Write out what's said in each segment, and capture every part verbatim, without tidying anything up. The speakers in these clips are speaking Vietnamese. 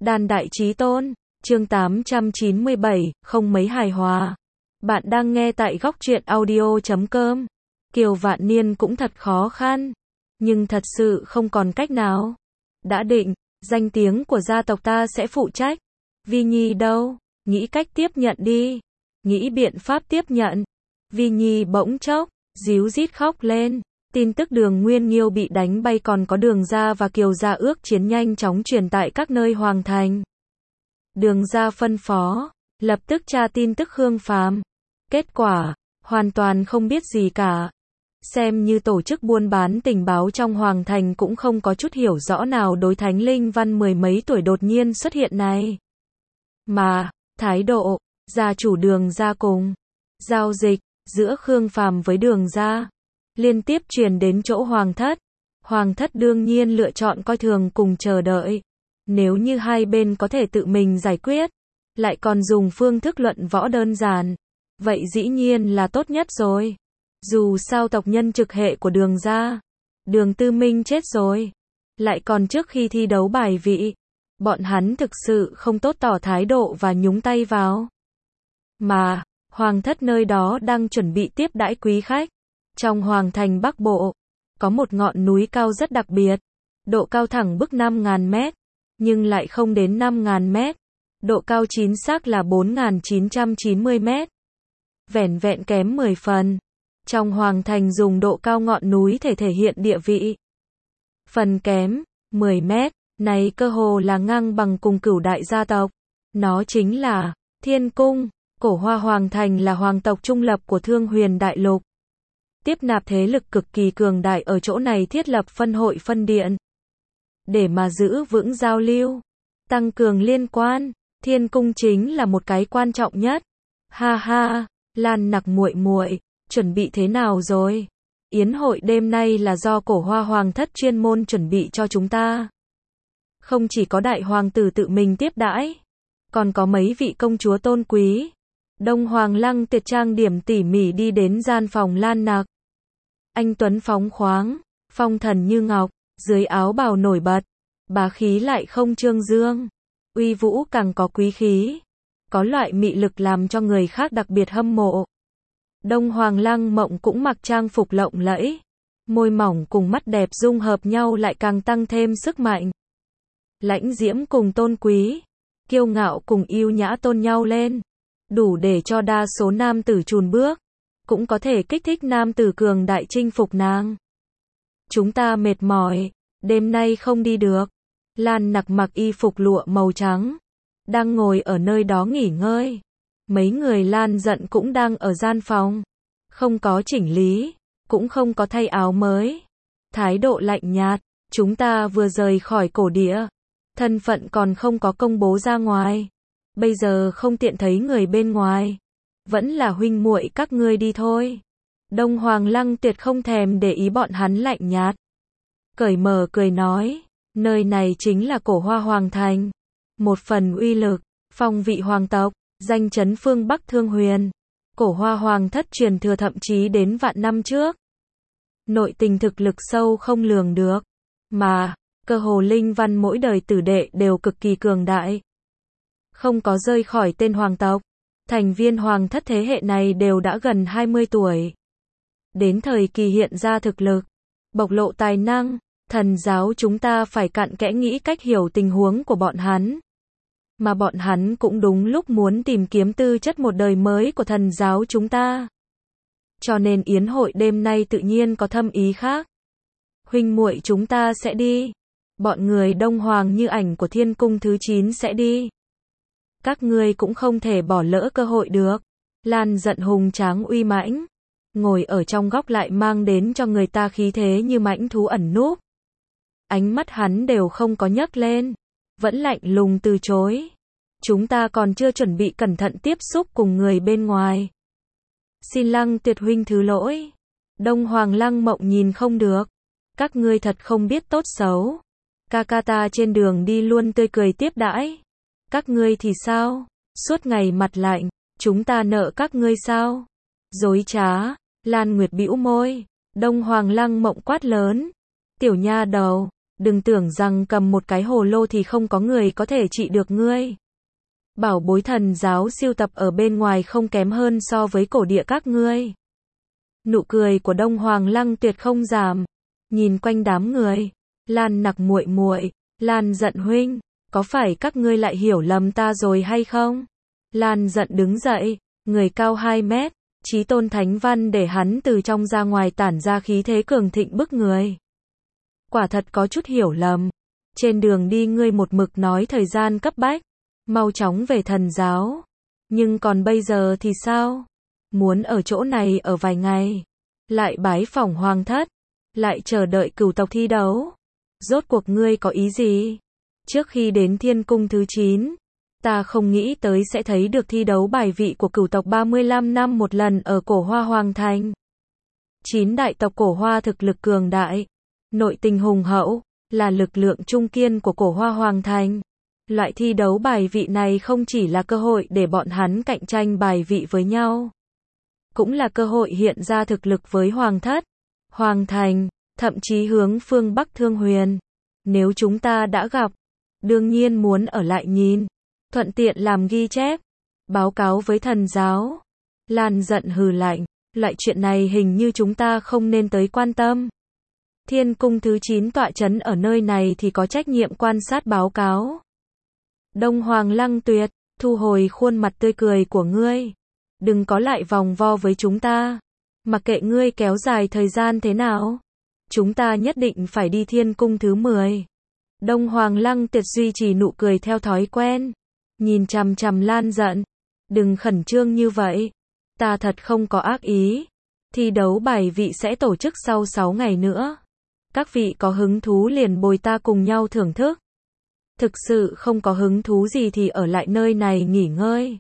Đàn đại chí tôn, chương tám trăm chín mươi bảy, không mấy hài hòa. Bạn đang nghe tại góc truyện audio chấm com. Kiều Vạn Niên cũng thật khó khăn, nhưng thật sự không còn cách nào. Đã định, danh tiếng của gia tộc ta sẽ phụ trách. Vi Nhi đâu? Nghĩ cách tiếp nhận đi. Nghĩ biện pháp tiếp nhận. Vi Nhi bỗng chốc, díu dít khóc lên. Tin tức Đường Nguyên Nghiêu bị đánh bay còn có Đường gia và Kiều gia ước chiến nhanh chóng truyền tại các nơi hoàng thành. Đường gia phân phó, lập tức tra tin tức Khương Phàm. Kết quả, hoàn toàn không biết gì cả. Xem như tổ chức buôn bán tình báo trong hoàng thành cũng không có chút hiểu rõ nào đối Thánh Linh Văn mười mấy tuổi đột nhiên xuất hiện này. Mà, thái độ, gia chủ Đường gia cùng, giao dịch, giữa Khương Phàm với Đường gia, liên tiếp truyền đến chỗ hoàng thất. Hoàng thất đương nhiên lựa chọn coi thường cùng chờ đợi. Nếu như hai bên có thể tự mình giải quyết, lại còn dùng phương thức luận võ đơn giản, vậy dĩ nhiên là tốt nhất rồi. Dù sao tộc nhân trực hệ của Đường gia, Đường Tư Minh chết rồi, lại còn trước khi thi đấu bài vị, bọn hắn thực sự không tốt tỏ thái độ và nhúng tay vào. Mà, hoàng thất nơi đó đang chuẩn bị tiếp đãi quý khách. Trong hoàng thành Bắc Bộ, có một ngọn núi cao rất đặc biệt, độ cao thẳng bức năm nghìn mét, nhưng lại không đến năm nghìn mét, độ cao chính xác là bốn nghìn chín trăm chín mươi mét. Vẻn vẹn kém mười phần. Trong hoàng thành dùng độ cao ngọn núi để thể hiện địa vị. Phần kém, mười mét, này cơ hồ là ngang bằng cùng cửu đại gia tộc. Nó chính là Thiên Cung. Cổ Hoa Hoàng Thành là hoàng tộc trung lập của Thương Huyền Đại Lục. Tiếp nạp thế lực cực kỳ cường đại ở chỗ này thiết lập phân hội phân điện. Để mà giữ vững giao lưu, tăng cường liên quan, Thiên Cung chính là một cái quan trọng nhất. Ha ha, Lan Nặc muội muội, chuẩn bị thế nào rồi? Yến hội đêm nay là do Cổ Hoa Hoàng thất chuyên môn chuẩn bị cho chúng ta. Không chỉ có đại hoàng tử tự mình tiếp đãi, còn có mấy vị công chúa tôn quý. Đông Hoàng Lăng Tiệt trang điểm tỉ mỉ đi đến gian phòng Lan Nặc. Anh tuấn phóng khoáng, phong thần như ngọc, dưới áo bào nổi bật, bá khí lại không trương dương, uy vũ càng có quý khí, có loại mị lực làm cho người khác đặc biệt hâm mộ. Đông Hoàng Lăng Mộng cũng mặc trang phục lộng lẫy, môi mỏng cùng mắt đẹp dung hợp nhau lại càng tăng thêm sức mạnh. Lãnh diễm cùng tôn quý, kiêu ngạo cùng yêu nhã tôn nhau lên, đủ để cho đa số nam tử chùn bước, cũng có thể kích thích nam tử cường đại chinh phục nàng. Chúng ta mệt mỏi, đêm nay không đi được. Lan Nặc mặc y phục lụa màu trắng, đang ngồi ở nơi đó nghỉ ngơi. Mấy người Lan giận cũng đang ở gian phòng, không có chỉnh lý, cũng không có thay áo mới. Thái độ lạnh nhạt, chúng ta vừa rời khỏi cổ địa, thân phận còn không có công bố ra ngoài. Bây giờ không tiện thấy người bên ngoài, vẫn là huynh muội các ngươi đi thôi. Đông Hoàng Lăng Tiệt không thèm để ý bọn hắn lạnh nhạt, cởi mở cười nói, nơi này chính là Cổ Hoa Hoàng Thành, một phần uy lực, phong vị hoàng tộc, danh chấn phương Bắc Thương Huyền. Cổ Hoa Hoàng thất truyền thừa thậm chí đến vạn năm trước. Nội tình thực lực sâu không lường được, mà cơ hồ linh văn mỗi đời tử đệ đều cực kỳ cường đại. Không có rơi khỏi tên hoàng tộc, thành viên hoàng thất thế hệ này đều đã gần hai mươi tuổi. Đến thời kỳ hiện ra thực lực, bộc lộ tài năng, thần giáo chúng ta phải cặn kẽ nghĩ cách hiểu tình huống của bọn hắn. Mà bọn hắn cũng đúng lúc muốn tìm kiếm tư chất một đời mới của thần giáo chúng ta. Cho nên yến hội đêm nay tự nhiên có thâm ý khác. Huynh muội chúng ta sẽ đi. Bọn người Đông Hoàng như ảnh của Thiên Cung thứ chín sẽ đi. Các ngươi cũng không thể bỏ lỡ cơ hội được. Lan giận hùng tráng uy mãnh, ngồi ở trong góc lại mang đến cho người ta khí thế như mãnh thú ẩn núp. Ánh mắt hắn đều không có nhấc lên, vẫn lạnh lùng từ chối. Chúng ta còn chưa chuẩn bị cẩn thận tiếp xúc cùng người bên ngoài. Xin Lăng Tiệt huynh thứ lỗi. Đông Hoàng Lăng Mộng nhìn không được. Các ngươi thật không biết tốt xấu. Ca ca ta trên đường đi luôn tươi cười tiếp đãi. Các ngươi thì sao? Suốt ngày mặt lạnh, chúng ta nợ các ngươi sao? Dối trá. Lan Nguyệt bĩu môi. Đông Hoàng Lăng Mộng quát lớn. Tiểu nha đầu, Đừng tưởng rằng cầm một cái hồ lô thì không có người có thể trị được ngươi. Bảo bối thần giáo siêu tập ở bên ngoài không kém hơn so với cổ địa các ngươi. Nụ cười của Đông Hoàng Lăng Tuyệt không giảm, nhìn quanh đám người. Lan Nặc muội muội, Lan Giận huynh, có phải các ngươi lại hiểu lầm ta rồi hay không? Lan Giận đứng dậy, người cao hai mét, chí tôn thánh văn để hắn từ trong ra ngoài tản ra khí thế cường thịnh bức người. Quả thật có chút hiểu lầm. Trên đường đi ngươi một mực nói thời gian cấp bách, mau chóng về thần giáo. Nhưng còn bây giờ thì sao? Muốn ở chỗ này ở vài ngày, lại bái phỏng hoàng thất, lại chờ đợi cửu tộc thi đấu. Rốt cuộc ngươi có ý gì? Trước khi đến thiên cung thứ chín, ta không nghĩ tới sẽ thấy được thi đấu bài vị của cửu tộc ba mươi lăm năm một lần ở Cổ Hoa Hoàng Thành. Chín đại tộc Cổ Hoa thực lực cường đại, nội tình hùng hậu, là lực lượng trung kiên của Cổ Hoa Hoàng Thành. Loại thi đấu bài vị này không chỉ là cơ hội để bọn hắn cạnh tranh bài vị với nhau, cũng là cơ hội hiện ra thực lực với Hoàng thất, Hoàng Thành, thậm chí hướng phương Bắc Thương Huyền. Nếu chúng ta đã gặp, đương nhiên muốn ở lại nhìn, thuận tiện làm ghi chép, báo cáo với thần giáo. Lan Giận hừ lạnh, loại chuyện này hình như chúng ta không nên tới quan tâm. Thiên cung thứ chín tọa chấn ở nơi này thì có trách nhiệm quan sát báo cáo. Đông Hoàng Lăng Tuyệt, thu hồi khuôn mặt tươi cười của ngươi. Đừng có lại vòng vo với chúng ta. Mặc kệ ngươi kéo dài thời gian thế nào, chúng ta nhất định phải đi thiên cung thứ mười. Đông Hoàng Lăng Tuyệt duy trì nụ cười theo thói quen, nhìn chằm chằm Lan Giận. Đừng khẩn trương như vậy, ta thật không có ác ý. Thi đấu bài vị sẽ tổ chức sau sáu ngày nữa. Các vị có hứng thú liền bồi ta cùng nhau thưởng thức. Thực sự không có hứng thú gì thì ở lại nơi này nghỉ ngơi.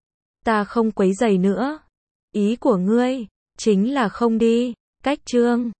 Ta không quấy rầy nữa. Ý của ngươi chính là không đi. Cách chương